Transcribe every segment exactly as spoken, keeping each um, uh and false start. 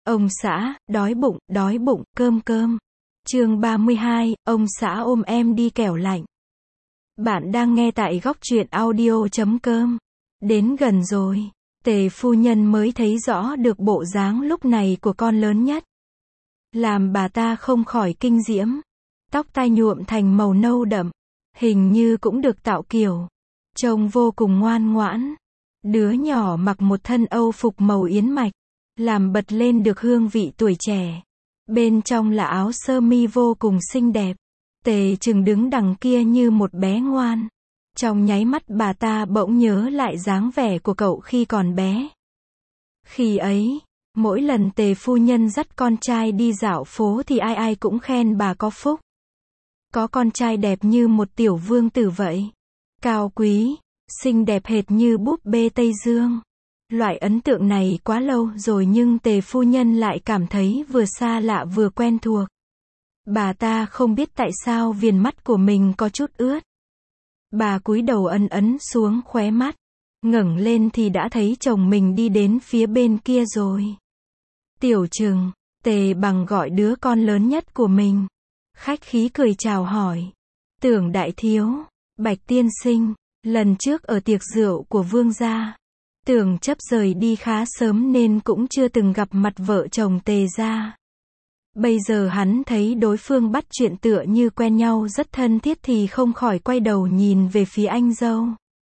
Ông xã, đói bụng, đói bụng, cơm cơm. Chương ba mươi hai, ông xã ôm em đi kẻo lạnh. Bạn đang nghe tại góc truyện audio chấm com. Đến gần rồi, Tề phu nhân mới thấy rõ được bộ dáng lúc này của con lớn nhất. Làm bà ta không khỏi kinh diễm. Tóc tai nhuộm thành màu nâu đậm, hình như cũng được tạo kiểu. Trông vô cùng ngoan ngoãn. Đứa nhỏ mặc một thân âu phục màu yến mạch, làm bật lên được hương vị tuổi trẻ. Bên trong là áo sơ mi vô cùng xinh đẹp. Tề Trừng đứng đằng kia như một bé ngoan. Trong nháy mắt bà ta bỗng nhớ lại dáng vẻ của cậu khi còn bé. Khi ấy, mỗi lần Tề phu nhân dắt con trai đi dạo phố thì ai ai cũng khen bà có phúc. Có con trai đẹp như một tiểu vương tử vậy. Cao quý, xinh đẹp hệt như búp bê Tây Dương. Loại ấn tượng này quá lâu rồi nhưng Tề phu nhân lại cảm thấy vừa xa lạ vừa quen thuộc. Bà ta không biết tại sao viền mắt của mình có chút ướt. Bà cúi đầu ấn ấn xuống khóe mắt. Ngẩng lên thì đã thấy chồng mình đi đến phía bên kia rồi. Tiểu Trừng, Tề Bằng gọi đứa con lớn nhất của mình. Khách khí cười chào hỏi. Tưởng đại thiếu, Bạch tiên sinh, lần trước ở tiệc rượu của vương gia, Tưởng Chấp rời đi khá sớm nên cũng chưa từng gặp mặt vợ chồng Tề gia. Bây giờ hắn thấy đối phương bắt chuyện tựa như quen nhau rất thân thiết thì không khỏi quay đầu nhìn về phía anh dâu.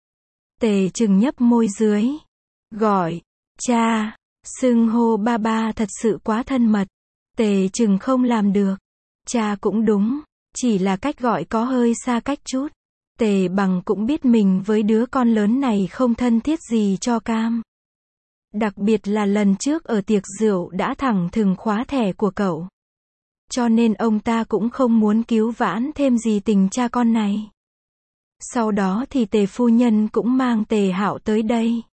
Tề Trừng nhấp môi dưới. Gọi, cha, xưng hô ba ba thật sự quá thân mật. Tề Trừng không làm được. Cha cũng đúng, chỉ là cách gọi có hơi xa cách chút. Tề Bằng cũng biết mình với đứa con lớn này không thân thiết gì cho cam. Đặc biệt là lần trước ở tiệc rượu đã thẳng thừng khóa thẻ của cậu. Cho nên ông ta cũng không muốn cứu vãn thêm gì tình cha con này. Sau đó thì Tề phu nhân cũng mang Tề Hạo tới đây.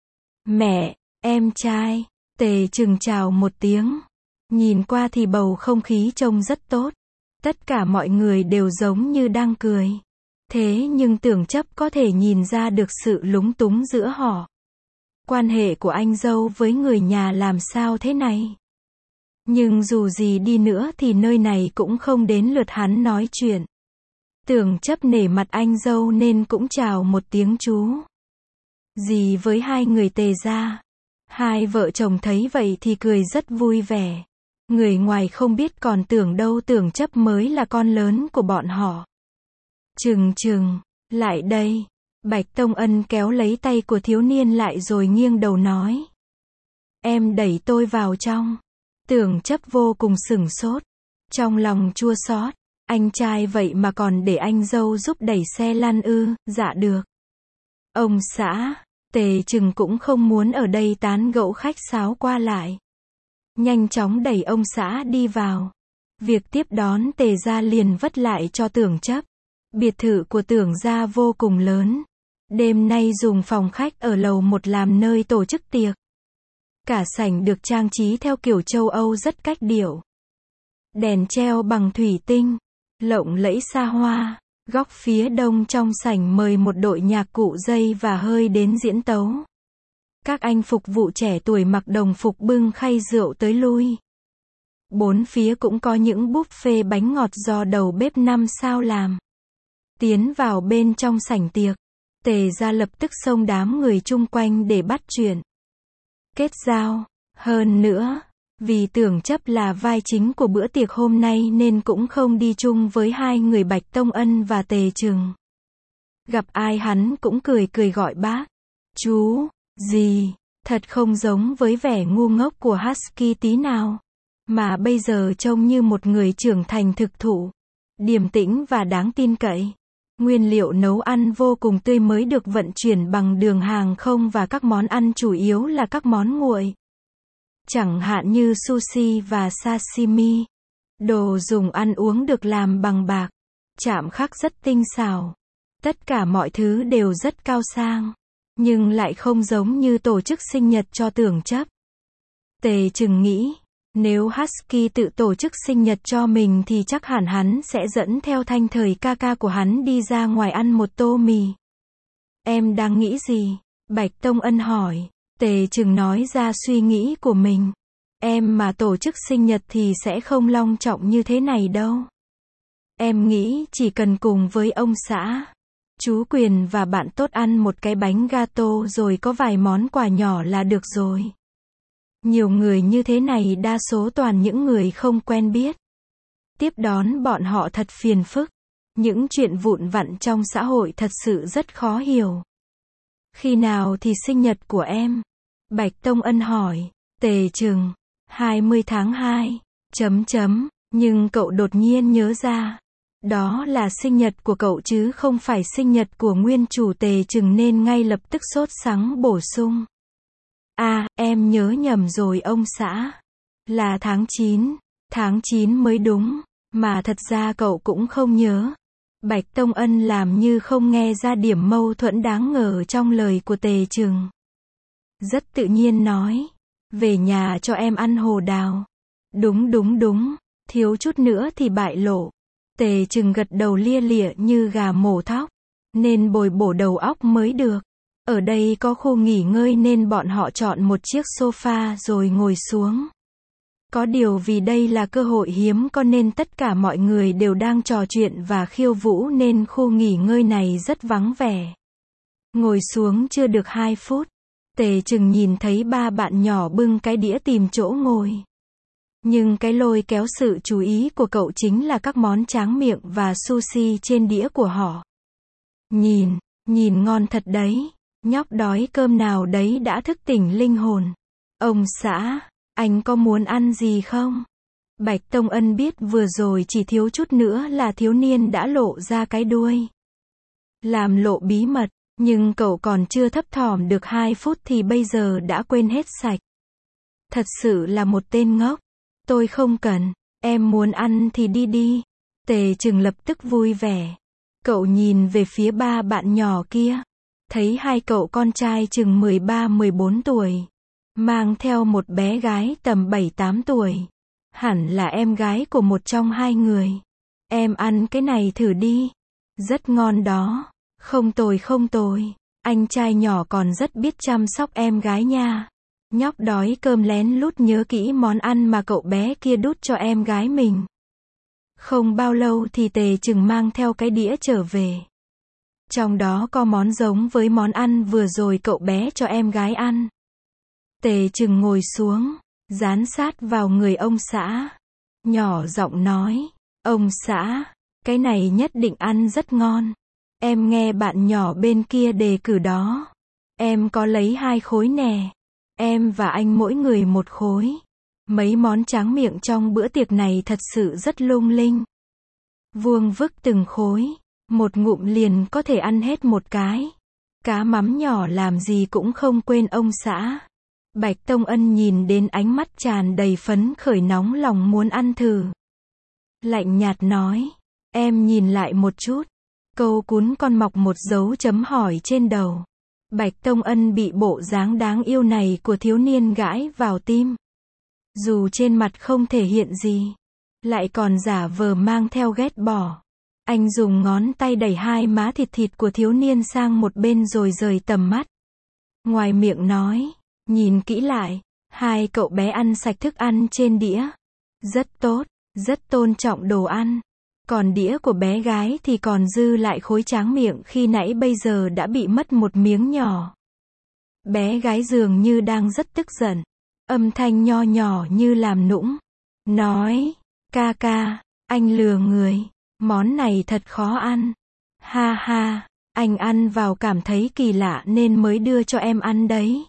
Mẹ, em trai, Tề Trừng chào một tiếng. Nhìn qua thì bầu không khí trông rất tốt. Tất cả mọi người đều giống như đang cười. Thế nhưng Tưởng Chấp có thể nhìn ra được sự lúng túng giữa họ. Quan hệ của anh dâu với người nhà làm sao thế này? Nhưng dù gì đi nữa thì nơi này cũng không đến lượt hắn nói chuyện. Tưởng Chấp nể mặt anh dâu nên cũng chào một tiếng chú. Dì với hai người Tề gia. Hai vợ chồng thấy vậy thì cười rất vui vẻ. Người ngoài không biết còn tưởng đâu Tưởng Chấp mới là con lớn của bọn họ. Trừng Trừng, lại đây. Bạch Tông Ân kéo lấy tay của thiếu niên lại rồi nghiêng đầu nói. Em đẩy tôi vào trong. Tưởng Chấp vô cùng sửng sốt. Trong lòng chua xót. Anh trai vậy mà còn để anh dâu giúp đẩy xe lăn ư? Dạ được. Ông xã, Tề Trừng cũng không muốn ở đây tán gẫu khách sáo qua lại. Nhanh chóng đẩy ông xã đi vào. Việc tiếp đón Tề gia liền vất lại cho Tưởng Chấp. Biệt thự của Tưởng gia vô cùng lớn. Đêm nay dùng phòng khách ở lầu một làm nơi tổ chức tiệc. Cả sảnh được trang trí theo kiểu châu Âu rất cách điệu. Đèn treo bằng thủy tinh, lộng lẫy xa hoa. Góc phía đông trong sảnh mời một đội nhạc cụ dây và hơi đến diễn tấu. Các anh phục vụ trẻ tuổi mặc đồng phục bưng khay rượu tới lui. Bốn phía cũng có những buffet bánh ngọt do đầu bếp năm sao làm. Tiến vào bên trong sảnh tiệc, Tề gia lập tức xông đám người chung quanh để bắt chuyện. Kết giao, hơn nữa, vì Tưởng Chấp là vai chính của bữa tiệc hôm nay nên cũng không đi chung với hai người Bạch Tông Ân và Tề Trừng. Gặp ai hắn cũng cười cười gọi bác, chú, dì, thật không giống với vẻ ngu ngốc của Husky tí nào. Mà bây giờ trông như một người trưởng thành thực thụ, điềm tĩnh và đáng tin cậy. Nguyên liệu nấu ăn vô cùng tươi mới được vận chuyển bằng đường hàng không và các món ăn chủ yếu là các món nguội. Chẳng hạn như sushi và sashimi. Đồ dùng ăn uống được làm bằng bạc. Chạm khắc rất tinh xảo. Tất cả mọi thứ đều rất cao sang. Nhưng lại không giống như tổ chức sinh nhật cho Tưởng Chấp. Tề Trừng nghĩ, nếu Husky tự tổ chức sinh nhật cho mình thì chắc hẳn hắn sẽ dẫn theo Thanh Thời ca ca của hắn đi ra ngoài ăn một tô mì. Em đang nghĩ gì? Bạch Tông Ân hỏi. Tề Trừng nói ra suy nghĩ của mình. Em mà tổ chức sinh nhật thì sẽ không long trọng như thế này đâu. Em nghĩ chỉ cần cùng với ông xã, chú Quyền và bạn tốt ăn một cái bánh gato rồi có vài món quà nhỏ là được rồi. Nhiều người như thế này đa số toàn những người không quen biết. Tiếp đón bọn họ thật phiền phức. Những chuyện vụn vặt trong xã hội thật sự rất khó hiểu. Khi nào thì sinh nhật của em? Bạch Tông Ân hỏi. Tề Trừng. hai mươi tháng hai. Chấm chấm. Nhưng cậu đột nhiên nhớ ra. Đó là sinh nhật của cậu chứ không phải sinh nhật của nguyên chủ Tề Trừng nên ngay lập tức sốt sắng bổ sung. À, em nhớ nhầm rồi ông xã. Là tháng chín. Tháng chín mới đúng. Mà thật ra cậu cũng không nhớ. Bạch Tông Ân làm như không nghe ra điểm mâu thuẫn đáng ngờ trong lời của Tề Trừng. Rất tự nhiên nói. Về nhà cho em ăn hồ đào. Đúng đúng đúng. Thiếu chút nữa thì bại lộ. Tề Trừng gật đầu lia lịa như gà mổ thóc. Nên bồi bổ đầu óc mới được. Ở đây có khu nghỉ ngơi nên bọn họ chọn một chiếc sofa rồi ngồi xuống. Có điều vì đây là cơ hội hiếm có nên tất cả mọi người đều đang trò chuyện và khiêu vũ nên khu nghỉ ngơi này rất vắng vẻ. Ngồi xuống chưa được hai phút. Tề Trừng nhìn thấy ba bạn nhỏ bưng cái đĩa tìm chỗ ngồi. Nhưng cái lôi kéo sự chú ý của cậu chính là các món tráng miệng và sushi trên đĩa của họ. Nhìn, nhìn ngon thật đấy. Nhóc đói cơm nào đấy đã thức tỉnh linh hồn. Ông xã, anh có muốn ăn gì không? Bạch Tông Ân biết vừa rồi chỉ thiếu chút nữa là thiếu niên đã lộ ra cái đuôi. Làm lộ bí mật, nhưng cậu còn chưa thấp thỏm được hai phút thì bây giờ đã quên hết sạch. Thật sự là một tên ngốc. Tôi không cần, em muốn ăn thì đi đi. Tề Trừng lập tức vui vẻ. Cậu nhìn về phía ba bạn nhỏ kia. Thấy hai cậu con trai chừng mười ba mười bốn tuổi. Mang theo một bé gái tầm bảy tám tuổi. Hẳn là em gái của một trong hai người. Em ăn cái này thử đi. Rất ngon đó. Không tồi không tồi. Anh trai nhỏ còn rất biết chăm sóc em gái nha. Nhóc đói cơm lén lút nhớ kỹ món ăn mà cậu bé kia đút cho em gái mình. Không bao lâu thì Tề Trừng mang theo cái đĩa trở về. Trong đó có món giống với món ăn vừa rồi cậu bé cho em gái ăn. Tề Trừng ngồi xuống, dán sát vào người ông xã. Nhỏ giọng nói, ông xã, cái này nhất định ăn rất ngon. Em nghe bạn nhỏ bên kia đề cử đó. Em có lấy hai khối nè. Em và anh mỗi người một khối. Mấy món tráng miệng trong bữa tiệc này thật sự rất lung linh. Vuông vức từng khối. Một ngụm liền có thể ăn hết một cái. Cá mắm nhỏ làm gì cũng không quên ông xã. Bạch Tông Ân nhìn đến ánh mắt tràn đầy phấn khởi nóng lòng muốn ăn thử. Lạnh nhạt nói. Em nhìn lại một chút. Câu cún con mọc một dấu chấm hỏi trên đầu. Bạch Tông Ân bị bộ dáng đáng yêu này của thiếu niên gãi vào tim. Dù trên mặt không thể hiện gì. Lại còn giả vờ mang theo ghét bỏ. Anh dùng ngón tay đẩy hai má thịt thịt của thiếu niên sang một bên rồi rời tầm mắt. Ngoài miệng nói, nhìn kỹ lại, hai cậu bé ăn sạch thức ăn trên đĩa. Rất tốt, rất tôn trọng đồ ăn. Còn đĩa của bé gái thì còn dư lại khối tráng miệng khi nãy bây giờ đã bị mất một miếng nhỏ. Bé gái dường như đang rất tức giận. Âm thanh nho nhỏ như làm nũng. Nói, ca ca, anh lừa người. Món này thật khó ăn. Ha ha, anh ăn vào cảm thấy kỳ lạ nên mới đưa cho em ăn đấy.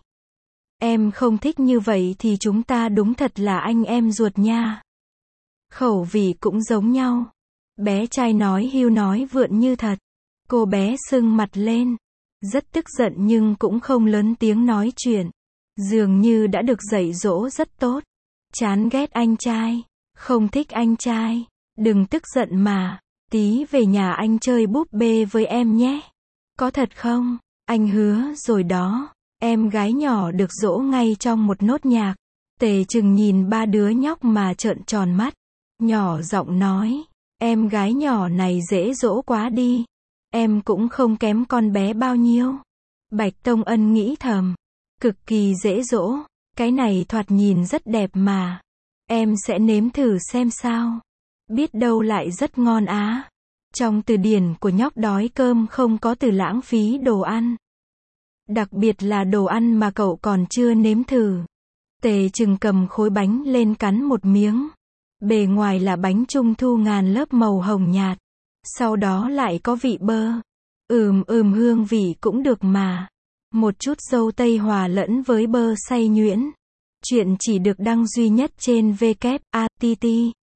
Em không thích như vậy thì chúng ta đúng thật là anh em ruột nha. Khẩu vị cũng giống nhau. Bé trai nói hưu nói vượn như thật. Cô bé sưng mặt lên. Rất tức giận nhưng cũng không lớn tiếng nói chuyện. Dường như đã được dạy dỗ rất tốt. Chán ghét anh trai. Không thích anh trai. Đừng tức giận mà. Tí về nhà anh chơi búp bê với em nhé. Có thật không? Anh hứa rồi đó. Em gái nhỏ được dỗ ngay trong một nốt nhạc. Tề Trừng nhìn ba đứa nhóc mà trợn tròn mắt. Nhỏ giọng nói. Em gái nhỏ này dễ dỗ quá đi. Em cũng không kém con bé bao nhiêu. Bạch Tông Ân nghĩ thầm. Cực kỳ dễ dỗ. Cái này thoạt nhìn rất đẹp mà. Em sẽ nếm thử xem sao. Biết đâu lại rất ngon á. Trong từ điển của nhóc đói cơm không có từ lãng phí đồ ăn. Đặc biệt là đồ ăn mà cậu còn chưa nếm thử. Tề Trừng cầm khối bánh lên cắn một miếng. Bề ngoài là bánh trung thu ngàn lớp màu hồng nhạt. Sau đó lại có vị bơ. Ừm ừm hương vị cũng được mà. Một chút dâu tây hòa lẫn với bơ xay nhuyễn. Chuyện chỉ được đăng duy nhất trên vê kép a tê tê.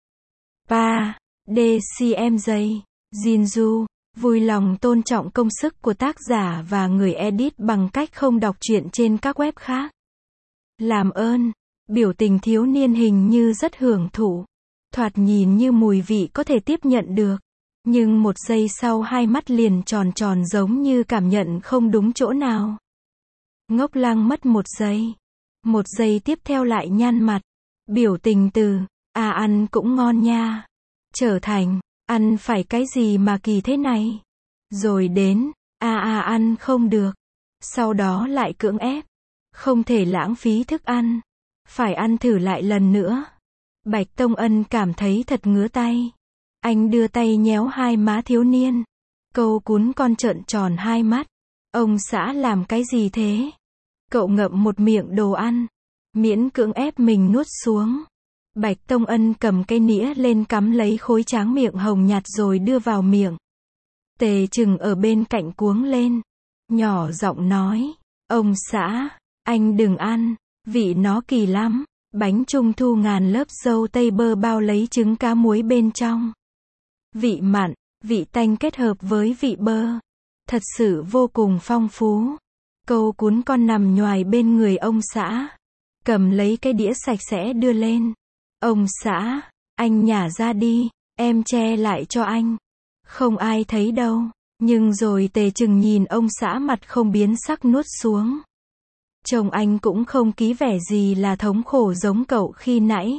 ba. đê xê em J. Jinju. Vui lòng tôn trọng công sức của tác giả và người edit bằng cách không đọc truyện trên các web khác. Làm ơn. Biểu tình thiếu niên hình như rất hưởng thụ. Thoạt nhìn như mùi vị có thể tiếp nhận được. Nhưng một giây sau hai mắt liền tròn tròn giống như cảm nhận không đúng chỗ nào. Ngốc lăng mất một giây. Một giây tiếp theo lại nhăn mặt. Biểu tình từ, à ăn cũng ngon nha. Trở thành, ăn phải cái gì mà kỳ thế này. Rồi đến, à à ăn không được. Sau đó lại cưỡng ép. Không thể lãng phí thức ăn. Phải ăn thử lại lần nữa. Bạch Tông Ân cảm thấy thật ngứa tay. Anh đưa tay nhéo hai má thiếu niên. Câu cún con trợn tròn hai mắt. Ông xã làm cái gì thế? Cậu ngậm một miệng đồ ăn. Miễn cưỡng ép mình nuốt xuống. Bạch Tông Ân cầm cây nĩa lên cắm lấy khối tráng miệng hồng nhạt rồi đưa vào miệng. Tề Trừng ở bên cạnh cuống lên. Nhỏ giọng nói. Ông xã, anh đừng ăn. Vị nó kỳ lắm. Bánh trung thu ngàn lớp dâu tây bơ bao lấy trứng cá muối bên trong. Vị mặn, vị tanh kết hợp với vị bơ. Thật sự vô cùng phong phú. Câu cún con nằm nhoài bên người ông xã. Cầm lấy cái đĩa sạch sẽ đưa lên. Ông xã, anh nhả ra đi, em che lại cho anh. Không ai thấy đâu. Nhưng rồi Tề Trừng nhìn ông xã mặt không biến sắc nuốt xuống. Chồng anh cũng không ký vẻ gì là thống khổ giống cậu khi nãy.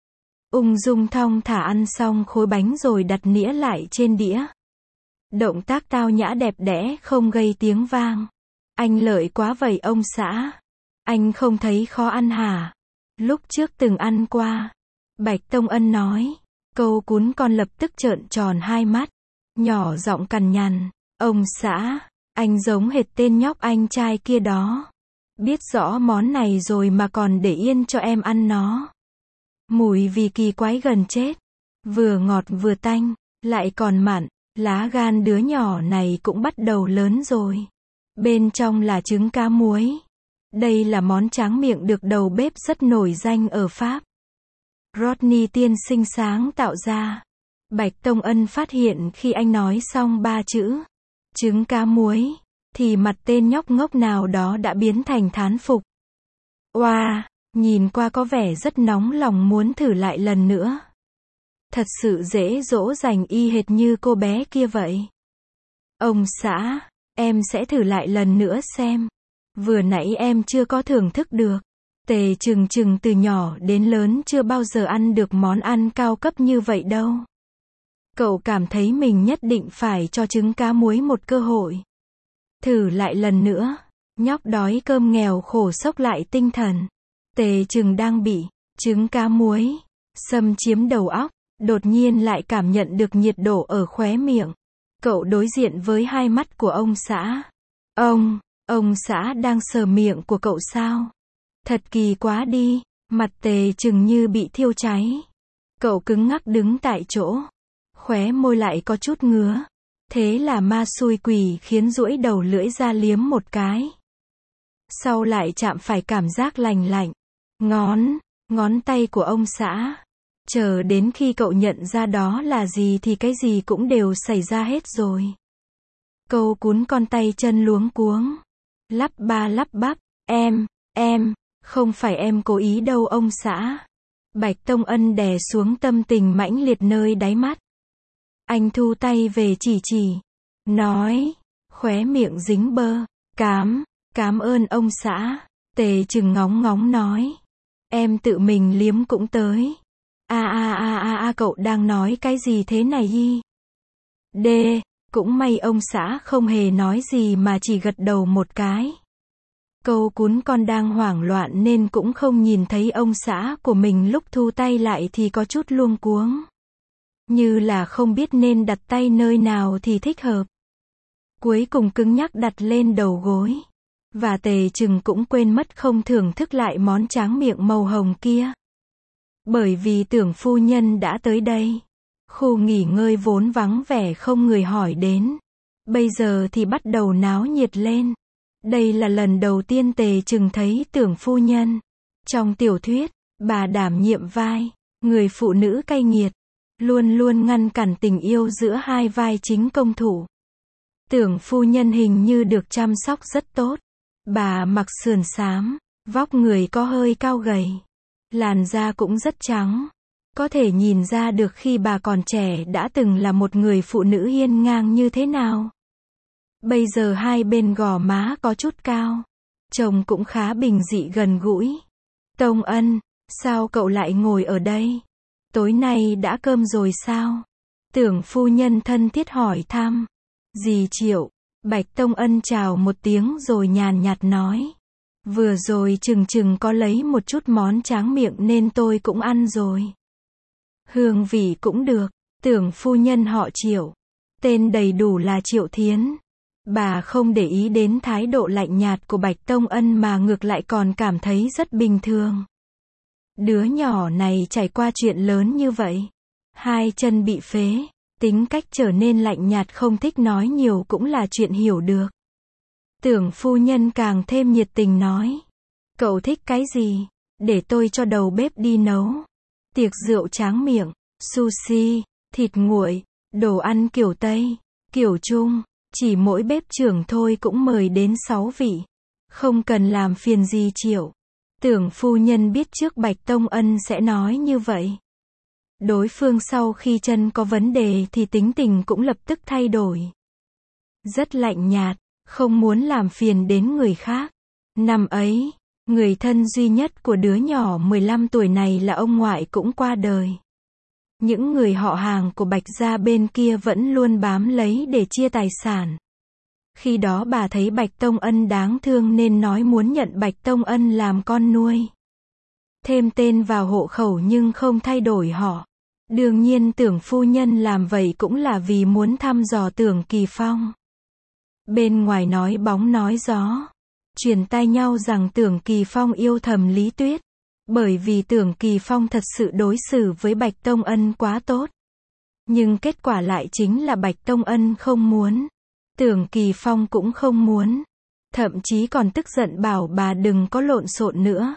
Ung dung thong thả ăn xong khối bánh rồi đặt nĩa lại trên đĩa. Động tác tao nhã đẹp đẽ không gây tiếng vang. Anh lợi quá vậy ông xã. Anh không thấy khó ăn hả? Lúc trước từng ăn qua. Bạch Tông Ân nói. Câu cún con lập tức trợn tròn hai mắt. Nhỏ giọng cằn nhằn. Ông xã, anh giống hệt tên nhóc anh trai kia đó. Biết rõ món này rồi mà còn để yên cho em ăn nó. Mùi vì kỳ quái gần chết. Vừa ngọt vừa tanh, lại còn mặn. Lá gan đứa nhỏ này cũng bắt đầu lớn rồi. Bên trong là trứng cá muối. Đây là món tráng miệng được đầu bếp rất nổi danh ở Pháp. Rodney tiên sinh sáng tạo ra. Bạch Tông Ân phát hiện khi anh nói xong ba chữ trứng cá muối, thì mặt tên nhóc ngốc nào đó đã biến thành thán phục. Oa, wow, nhìn qua có vẻ rất nóng lòng muốn thử lại lần nữa. Thật sự dễ dỗ dành y hệt như cô bé kia vậy. Ông xã, em sẽ thử lại lần nữa xem. Vừa nãy em chưa có thưởng thức được. Tề Trừng Trừng từ nhỏ đến lớn chưa bao giờ ăn được món ăn cao cấp như vậy đâu. Cậu cảm thấy mình nhất định phải cho trứng cá muối một cơ hội. Thử lại lần nữa. Nhóc đói cơm nghèo khổ sốc lại tinh thần. Tề Trừng đang bị trứng cá muối xâm chiếm đầu óc. Đột nhiên lại cảm nhận được nhiệt độ ở khóe miệng. Cậu đối diện với hai mắt của ông xã. Ông, ông xã đang sờ miệng của cậu sao? Thật kỳ quá đi. Mặt Tề Trừng như bị thiêu cháy. Cậu cứng ngắc đứng tại chỗ. Khóe môi lại có chút ngứa. Thế là ma xui quỷ khiến duỗi đầu lưỡi ra liếm một cái. Sau lại chạm phải cảm giác lành lạnh. Ngón, ngón tay của ông xã. Chờ đến khi cậu nhận ra đó là gì thì cái gì cũng đều xảy ra hết rồi. Câu cún con tay chân luống cuống. Lắp ba lắp bắp. Em, em, không phải em cố ý đâu ông xã. Bạch Tông Ân đè xuống tâm tình mãnh liệt nơi đáy mắt. Anh thu tay về chỉ chỉ. Nói. Khóe miệng dính bơ. Cám, cám ơn ông xã. Tề Trừng ngóng ngóng nói. Em tự mình liếm cũng tới. A a a a a cậu đang nói cái gì thế này y? D, cũng may ông xã không hề nói gì mà chỉ gật đầu một cái. Câu cún con đang hoảng loạn nên cũng không nhìn thấy ông xã của mình lúc thu tay lại thì có chút luống cuống. Như là không biết nên đặt tay nơi nào thì thích hợp. Cuối cùng cứng nhắc đặt lên đầu gối. Và Tề Trừng cũng quên mất không thưởng thức lại món tráng miệng màu hồng kia. Bởi vì tưởng phu nhân đã tới đây. Khu nghỉ ngơi vốn vắng vẻ không người hỏi đến. Bây giờ thì bắt đầu náo nhiệt lên. Đây là lần đầu tiên Tề Trừng thấy tưởng phu nhân. Trong tiểu thuyết, bà đảm nhiệm vai, người phụ nữ cay nghiệt. Luôn luôn ngăn cản tình yêu giữa hai vai chính công thủ. Tưởng phu nhân hình như được chăm sóc rất tốt. Bà mặc sườn xám, vóc người có hơi cao gầy. Làn da cũng rất trắng. Có thể nhìn ra được khi bà còn trẻ đã từng là một người phụ nữ hiên ngang như thế nào. Bây giờ hai bên gò má có chút cao. Trông cũng khá bình dị gần gũi. Tông Ân, sao cậu lại ngồi ở đây? Tối nay đã cơm rồi sao? Tưởng phu nhân thân thiết hỏi thăm. Dì Triệu, Bạch Tông Ân chào một tiếng rồi nhàn nhạt nói. Vừa rồi Trừng Trừng có lấy một chút món tráng miệng nên tôi cũng ăn rồi. Hương vị cũng được. Tưởng phu nhân họ Triệu. Tên đầy đủ là Triệu Thiến. Bà không để ý đến thái độ lạnh nhạt của Bạch Tông Ân mà ngược lại còn cảm thấy rất bình thường. Đứa nhỏ này trải qua chuyện lớn như vậy. Hai chân bị phế. Tính cách trở nên lạnh nhạt không thích nói nhiều cũng là chuyện hiểu được. Tưởng phu nhân càng thêm nhiệt tình nói. Cậu thích cái gì? Để tôi cho đầu bếp đi nấu. Tiệc rượu tráng miệng, sushi, thịt nguội, đồ ăn kiểu Tây, kiểu Trung. Chỉ mỗi bếp trưởng thôi cũng mời đến sáu vị. Không cần làm phiền gì Triệu. Tưởng phu nhân biết trước Bạch Tông Ân sẽ nói như vậy. Đối phương sau khi chân có vấn đề thì tính tình cũng lập tức thay đổi. Rất lạnh nhạt, không muốn làm phiền đến người khác. Năm ấy, người thân duy nhất của đứa nhỏ mười lăm tuổi này là ông ngoại cũng qua đời. Những người họ hàng của Bạch gia bên kia vẫn luôn bám lấy để chia tài sản. Khi đó bà thấy Bạch Tông Ân đáng thương nên nói muốn nhận Bạch Tông Ân làm con nuôi. Thêm tên vào hộ khẩu nhưng không thay đổi họ. Đương nhiên tưởng phu nhân làm vậy cũng là vì muốn thăm dò Tưởng Kỳ Phong. Bên ngoài nói bóng nói gió. Truyền tai nhau rằng Tưởng Kỳ Phong yêu thầm Lý Tuyết. Bởi vì Tưởng Kỳ Phong thật sự đối xử với Bạch Tông Ân quá tốt. Nhưng kết quả lại chính là Bạch Tông Ân không muốn. Tưởng Kỳ Phong cũng không muốn. Thậm chí còn tức giận bảo bà đừng có lộn xộn nữa.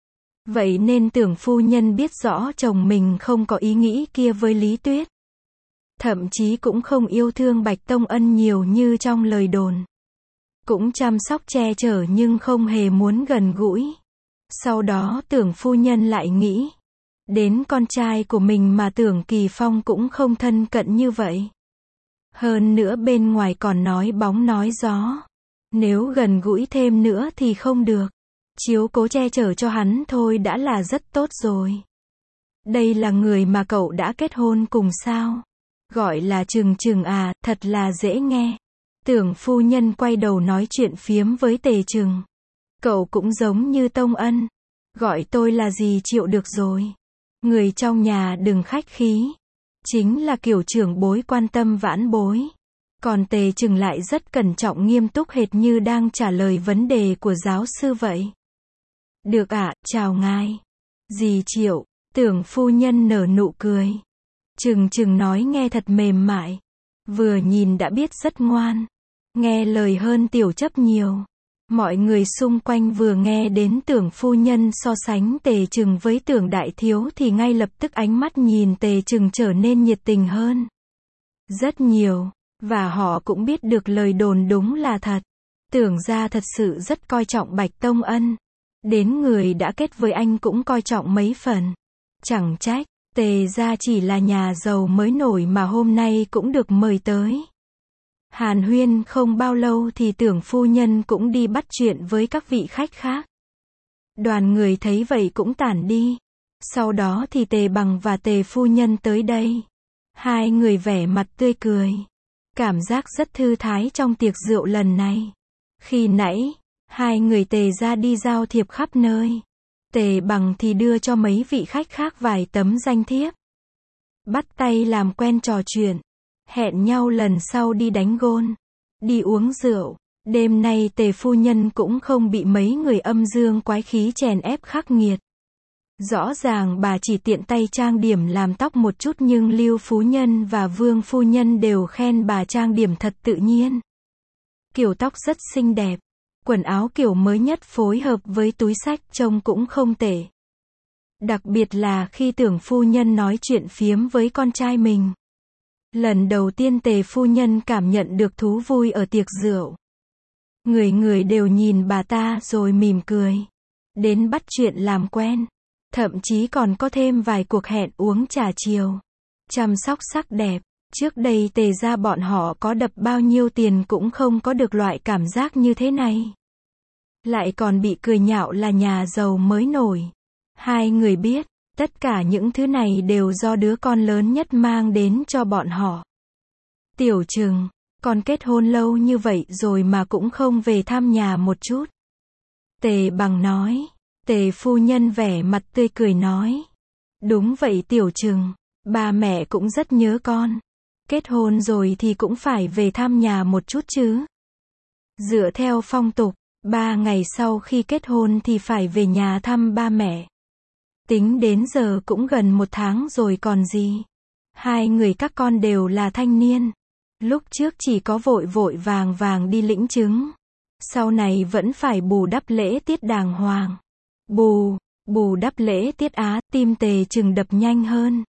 Vậy nên tưởng phu nhân biết rõ chồng mình không có ý nghĩ kia với Lý Tuyết. Thậm chí cũng không yêu thương Bạch Tông Ân nhiều như trong lời đồn. Cũng chăm sóc che chở nhưng không hề muốn gần gũi. Sau đó tưởng phu nhân lại nghĩ. Đến con trai của mình mà Tưởng Kỳ Phong cũng không thân cận như vậy. Hơn nữa bên ngoài còn nói bóng nói gió. Nếu gần gũi thêm nữa thì không được. Chiếu cố che chở cho hắn thôi đã là rất tốt rồi. Đây là người mà cậu đã kết hôn cùng sao? Gọi là Trừng Trừng à, thật là dễ nghe. Tưởng phu nhân quay đầu nói chuyện phiếm với Tề Trừng. Cậu cũng giống như Tông Ân. Gọi tôi là dì Triệu được rồi. Người trong nhà đừng khách khí. Chính là kiểu trưởng bối quan tâm vãn bối. Còn Tề Trừng lại rất cẩn trọng nghiêm túc hệt như đang trả lời vấn đề của giáo sư vậy. Được ạ, à, chào ngài. Dì Triệu, tưởng phu nhân nở nụ cười. Trừng Trừng nói nghe thật mềm mại. Vừa nhìn đã biết rất ngoan. Nghe lời hơn tiểu chấp nhiều. Mọi người xung quanh vừa nghe đến tưởng phu nhân so sánh Tề Trừng với tưởng đại thiếu thì ngay lập tức ánh mắt nhìn Tề Trừng trở nên nhiệt tình hơn. Rất nhiều. Và họ cũng biết được lời đồn đúng là thật. Tưởng ra thật sự rất coi trọng Bạch Tông Ân. Đến người đã kết với anh cũng coi trọng mấy phần. Chẳng trách, Tề gia chỉ là nhà giàu mới nổi mà hôm nay cũng được mời tới. Hàn huyên không bao lâu thì tưởng phu nhân cũng đi bắt chuyện với các vị khách khác. Đoàn người thấy vậy cũng tản đi. Sau đó thì Tề Bằng và Tề phu nhân tới đây. Hai người vẻ mặt tươi cười. Cảm giác rất thư thái trong tiệc rượu lần này. Khi nãy, Hai người Tề ra đi giao thiệp khắp nơi. Tề Bằng thì đưa cho mấy vị khách khác vài tấm danh thiếp. Bắt tay làm quen trò chuyện. Hẹn nhau lần sau đi đánh gôn. Đi uống rượu. Đêm nay Tề phu nhân cũng không bị mấy người âm dương quái khí chèn ép khắc nghiệt. Rõ ràng bà chỉ tiện tay trang điểm làm tóc một chút nhưng Lưu phu nhân và Vương phu nhân đều khen bà trang điểm thật tự nhiên. Kiểu tóc rất xinh đẹp. Quần áo kiểu mới nhất phối hợp với túi xách trông cũng không tệ. Đặc biệt là khi Tưởng phu nhân nói chuyện phiếm với con trai mình. Lần đầu tiên Tề phu nhân cảm nhận được thú vui ở tiệc rượu. Người người đều nhìn bà ta rồi mỉm cười. Đến bắt chuyện làm quen. Thậm chí còn có thêm vài cuộc hẹn uống trà chiều. Chăm sóc sắc đẹp. Trước đây Tề ra bọn họ có đập bao nhiêu tiền cũng không có được loại cảm giác như thế này. Lại còn bị cười nhạo là nhà giàu mới nổi. Hai người biết, tất cả những thứ này đều do đứa con lớn nhất mang đến cho bọn họ. Tiểu Trừng, con kết hôn lâu như vậy rồi mà cũng không về thăm nhà một chút. Tề Bằng nói. Tề phu nhân vẻ mặt tươi cười nói. Đúng vậy Tiểu Trừng, ba mẹ cũng rất nhớ con. Kết hôn rồi thì cũng phải về thăm nhà một chút chứ. Dựa theo phong tục, ba ngày sau khi kết hôn thì phải về nhà thăm ba mẹ. Tính đến giờ cũng gần một tháng rồi còn gì. Hai người các con đều là thanh niên. Lúc trước chỉ có vội vội vàng vàng đi lĩnh chứng. Sau này vẫn phải bù đắp lễ tiết đàng hoàng. Bù, bù đắp lễ tiết á, tim Tề Trừng đập nhanh hơn.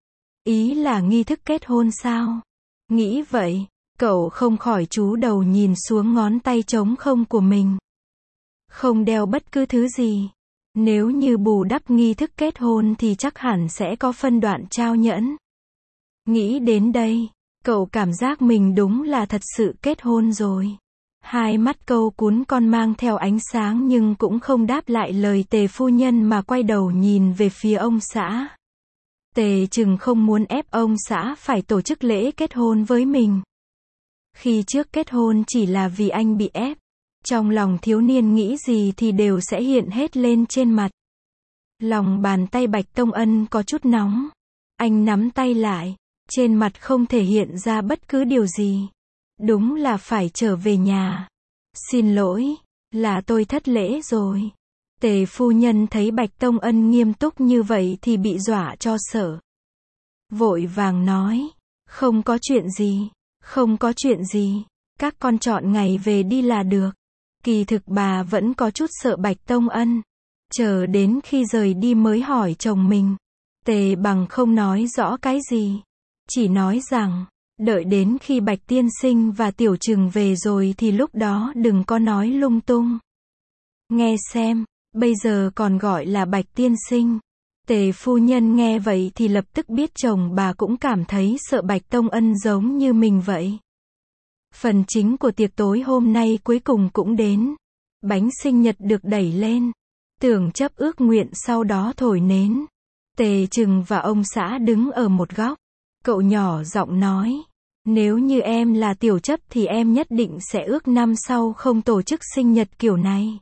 Ý là nghi thức kết hôn sao? Nghĩ vậy, cậu không khỏi chú đầu nhìn xuống ngón tay trống không của mình. Không đeo bất cứ thứ gì. Nếu như bù đắp nghi thức kết hôn thì chắc hẳn sẽ có phân đoạn trao nhẫn. Nghĩ đến đây, cậu cảm giác mình đúng là thật sự kết hôn rồi. Hai mắt câu cuốn con mang theo ánh sáng nhưng cũng không đáp lại lời Tề phu nhân mà quay đầu nhìn về phía ông xã. Tề Trừng không muốn ép ông xã phải tổ chức lễ kết hôn với mình. Khi trước kết hôn chỉ là vì anh bị ép. Trong lòng thiếu niên nghĩ gì thì đều sẽ hiện hết lên trên mặt. Lòng bàn tay Bạch Tông Ân có chút nóng. Anh nắm tay lại. Trên mặt không thể hiện ra bất cứ điều gì. Đúng là phải trở về nhà. Xin lỗi, là tôi thất lễ rồi. Tề phu nhân thấy Bạch Tông Ân nghiêm túc như vậy thì bị dọa cho sợ. Vội vàng nói, không có chuyện gì, không có chuyện gì, các con chọn ngày về đi là được. Kỳ thực bà vẫn có chút sợ Bạch Tông Ân. Chờ đến khi rời đi mới hỏi chồng mình. Tề Bằng không nói rõ cái gì. Chỉ nói rằng, đợi đến khi Bạch tiên sinh và Tiểu Trừng về rồi thì lúc đó đừng có nói lung tung. Nghe xem, bây giờ còn gọi là Bạch tiên sinh. Tề phu nhân nghe vậy thì lập tức biết chồng bà cũng cảm thấy sợ Bạch Tông Ân giống như mình vậy. Phần chính của tiệc tối hôm nay cuối cùng cũng đến. Bánh sinh nhật được đẩy lên. Tưởng chấp ước nguyện sau đó thổi nến. Tề Trừng và ông xã đứng ở một góc. Cậu nhỏ giọng nói. Nếu như em là Tiểu Chấp thì em nhất định sẽ ước năm sau không tổ chức sinh nhật kiểu này.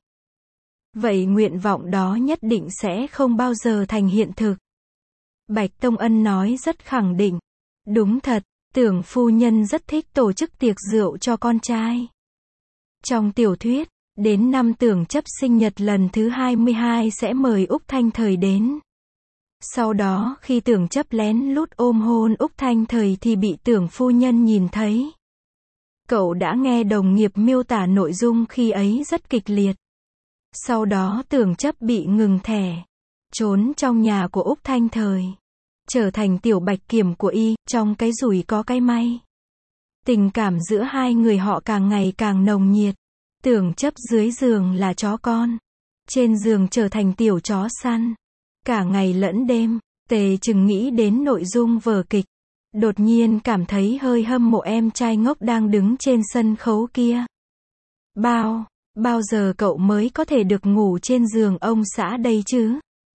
Vậy nguyện vọng đó nhất định sẽ không bao giờ thành hiện thực. Bạch Tông Ân nói rất khẳng định. Đúng thật, Tưởng phu nhân rất thích tổ chức tiệc rượu cho con trai. Trong tiểu thuyết, đến năm Tưởng Chấp sinh nhật lần thứ hai mươi hai sẽ mời Úc Thanh Thời đến. Sau đó khi Tưởng Chấp lén lút ôm hôn Úc Thanh Thời thì bị Tưởng phu nhân nhìn thấy. Cậu đã nghe đồng nghiệp miêu tả nội dung khi ấy rất kịch liệt. Sau đó Tưởng Chấp bị ngừng thẻ, trốn trong nhà của Úc Thanh Thời, trở thành tiểu bạch kiểm của y, trong cái rủi có cái may. Tình cảm giữa hai người họ càng ngày càng nồng nhiệt. Tưởng Chấp dưới giường là chó con, trên giường trở thành tiểu chó săn. Cả ngày lẫn đêm, Tề Trừng nghĩ đến nội dung vở kịch. Đột nhiên cảm thấy hơi hâm mộ em trai ngốc đang đứng trên sân khấu kia. Bao, bao giờ cậu mới có thể được ngủ trên giường ông xã đây chứ?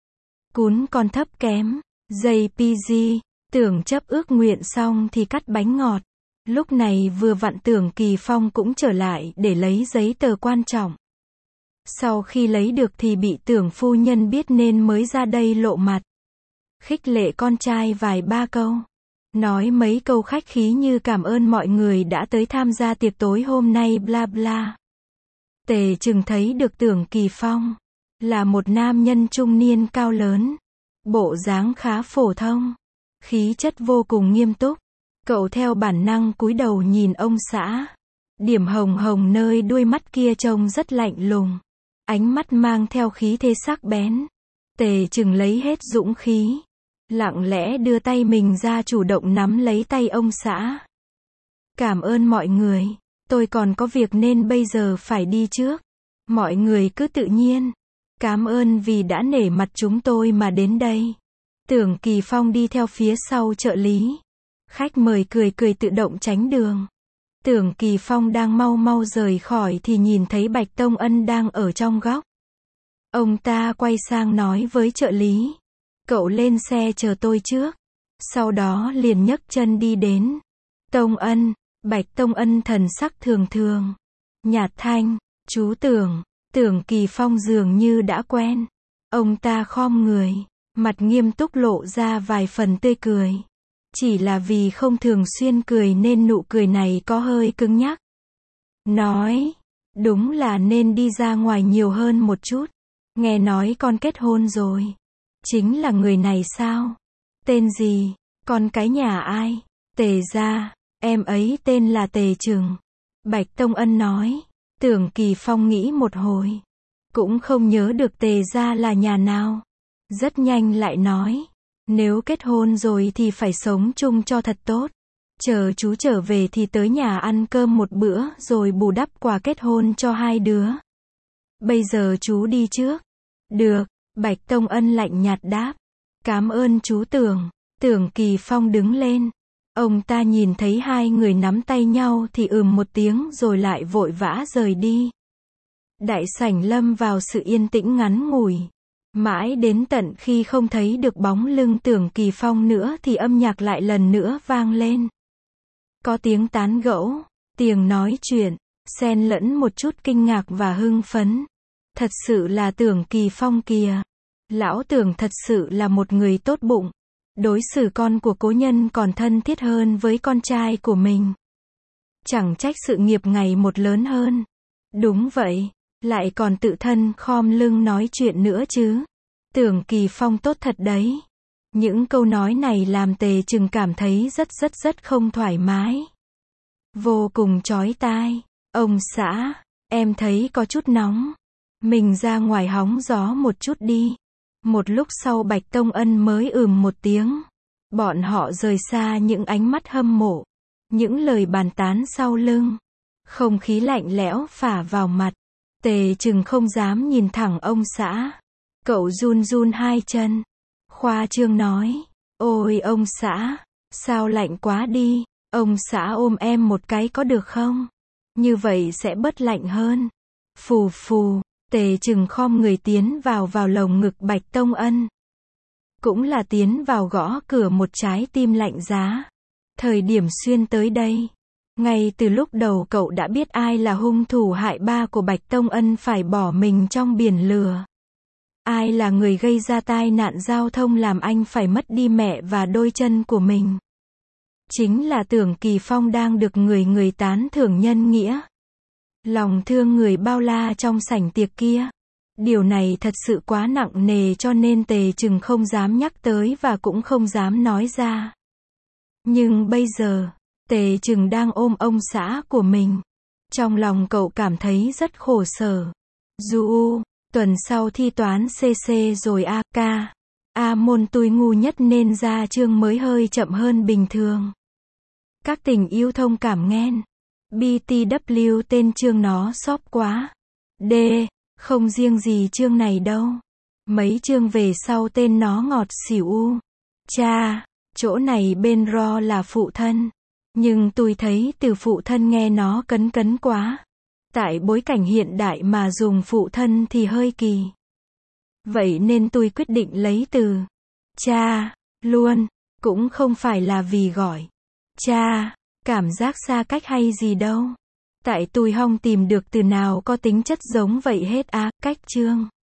Cún con thấp kém. gi pê giê, Tưởng Chấp ước nguyện xong thì cắt bánh ngọt. Lúc này vừa vặn Tưởng Kỳ Phong cũng trở lại để lấy giấy tờ quan trọng. Sau khi lấy được thì bị tưởng phu nhân biết nên mới ra đây lộ mặt. Khích lệ con trai vài ba câu. Nói mấy câu khách khí như cảm ơn mọi người đã tới tham gia tiệc tối hôm nay bla bla. Tề Trừng thấy được Tưởng Kỳ Phong. Là một nam nhân trung niên cao lớn. Bộ dáng khá phổ thông. Khí chất vô cùng nghiêm túc. Cậu theo bản năng cúi đầu nhìn ông xã. Điểm hồng hồng nơi đuôi mắt kia trông rất lạnh lùng. Ánh mắt mang theo khí thế sắc bén. Tề Trừng lấy hết dũng khí. Lặng lẽ đưa tay mình ra chủ động nắm lấy tay ông xã. Cảm ơn mọi người. Tôi còn có việc nên bây giờ phải đi trước. Mọi người cứ tự nhiên. Cảm ơn vì đã nể mặt chúng tôi mà đến đây. Tưởng Kỳ Phong đi theo phía sau trợ lý. Khách mời cười cười tự động tránh đường. Tưởng Kỳ Phong đang mau mau rời khỏi thì nhìn thấy Bạch Tông Ân đang ở trong góc. Ông ta quay sang nói với trợ lý. Cậu lên xe chờ tôi trước. Sau đó liền nhấc chân đi đến. Tông Ân, Bạch Tông Ân thần sắc thường thường. Nhạt thanh, chú Tưởng. Tưởng Kỳ Phong dường như đã quen. Ông ta khom người. Mặt nghiêm túc lộ ra vài phần tươi cười. Chỉ là vì không thường xuyên cười nên nụ cười này có hơi cứng nhắc. Nói, đúng là nên đi ra ngoài nhiều hơn một chút. Nghe nói con kết hôn rồi. Chính là người này sao? Tên gì? Con cái nhà ai? Tề gia, em ấy tên là Tề Trừng. Bạch Tông Ân nói. Tưởng Kỳ Phong nghĩ một hồi. Cũng không nhớ được Tề gia là nhà nào. Rất nhanh lại nói. Nếu kết hôn rồi thì phải sống chung cho thật tốt. Chờ chú trở về thì tới nhà ăn cơm một bữa rồi bù đắp quà kết hôn cho hai đứa. Bây giờ chú đi trước. Được, Bạch Tông Ân lạnh nhạt đáp. Cảm ơn chú Tưởng. Tưởng Kỳ Phong đứng lên. Ông ta nhìn thấy hai người nắm tay nhau thì ừm một tiếng rồi lại vội vã rời đi. Đại sảnh lâm vào sự yên tĩnh ngắn ngủi. Mãi đến tận khi không thấy được bóng lưng Tưởng Kỳ Phong nữa thì âm nhạc lại lần nữa vang lên. Có tiếng tán gẫu, tiếng nói chuyện, xen lẫn một chút kinh ngạc và hưng phấn. Thật sự là Tưởng Kỳ Phong kìa. Lão Tưởng thật sự là một người tốt bụng. Đối xử con của cố nhân còn thân thiết hơn với con trai của mình. Chẳng trách sự nghiệp ngày một lớn hơn. Đúng vậy. Lại còn tự thân khom lưng nói chuyện nữa chứ. Tưởng Kỳ Phong tốt thật đấy. Những câu nói này làm Tề Trừng cảm thấy rất rất rất không thoải mái. Vô cùng chói tai. Ông xã, em thấy có chút nóng. Mình ra ngoài hóng gió một chút đi. Một lúc sau Bạch Tông Ân mới ừm một tiếng. Bọn họ rời xa những ánh mắt hâm mộ. Những lời bàn tán sau lưng. Không khí lạnh lẽo phả vào mặt. Tề Trừng không dám nhìn thẳng ông xã. Cậu run run hai chân. Khoa trương nói. Ôi ông xã, sao lạnh quá đi. Ông xã ôm em một cái có được không? Như vậy sẽ bớt lạnh hơn. Phù phù, Tề Trừng khom người tiến vào vào lồng ngực Bạch Tông Ân. Cũng là tiến vào gõ cửa một trái tim lạnh giá. Thời điểm xuyên tới đây. Ngay từ lúc đầu cậu đã biết ai là hung thủ hại ba của Bạch Tông Ân phải bỏ mình trong biển lửa. Ai là người gây ra tai nạn giao thông làm anh phải mất đi mẹ và đôi chân của mình. Chính là Tưởng Kỳ Phong đang được người người tán thưởng nhân nghĩa. Lòng thương người bao la trong sảnh tiệc kia. Điều này thật sự quá nặng nề cho nên Tề Trừng không dám nhắc tới và cũng không dám nói ra. Nhưng bây giờ, Tề Trừng đang ôm ông xã của mình. Trong lòng cậu cảm thấy rất khổ sở. Dù, tuần sau thi toán xê xê rồi a ca. A môn tôi ngu nhất nên ra chương mới hơi chậm hơn bình thường. Các tình yêu thông cảm nghen. bê tê vê tên chương nó xóp quá. D, không riêng gì chương này đâu. Mấy chương về sau tên nó ngọt xỉu u. Cha, chỗ này bên ro là phụ thân. Nhưng tôi thấy từ phụ thân nghe nó cấn cấn quá. Tại bối cảnh hiện đại mà dùng phụ thân thì hơi kỳ. Vậy nên tôi quyết định lấy từ cha luôn. Cũng không phải là vì gọi cha cảm giác xa cách hay gì đâu. Tại tôi không tìm được từ nào có tính chất giống vậy hết á, cách chương.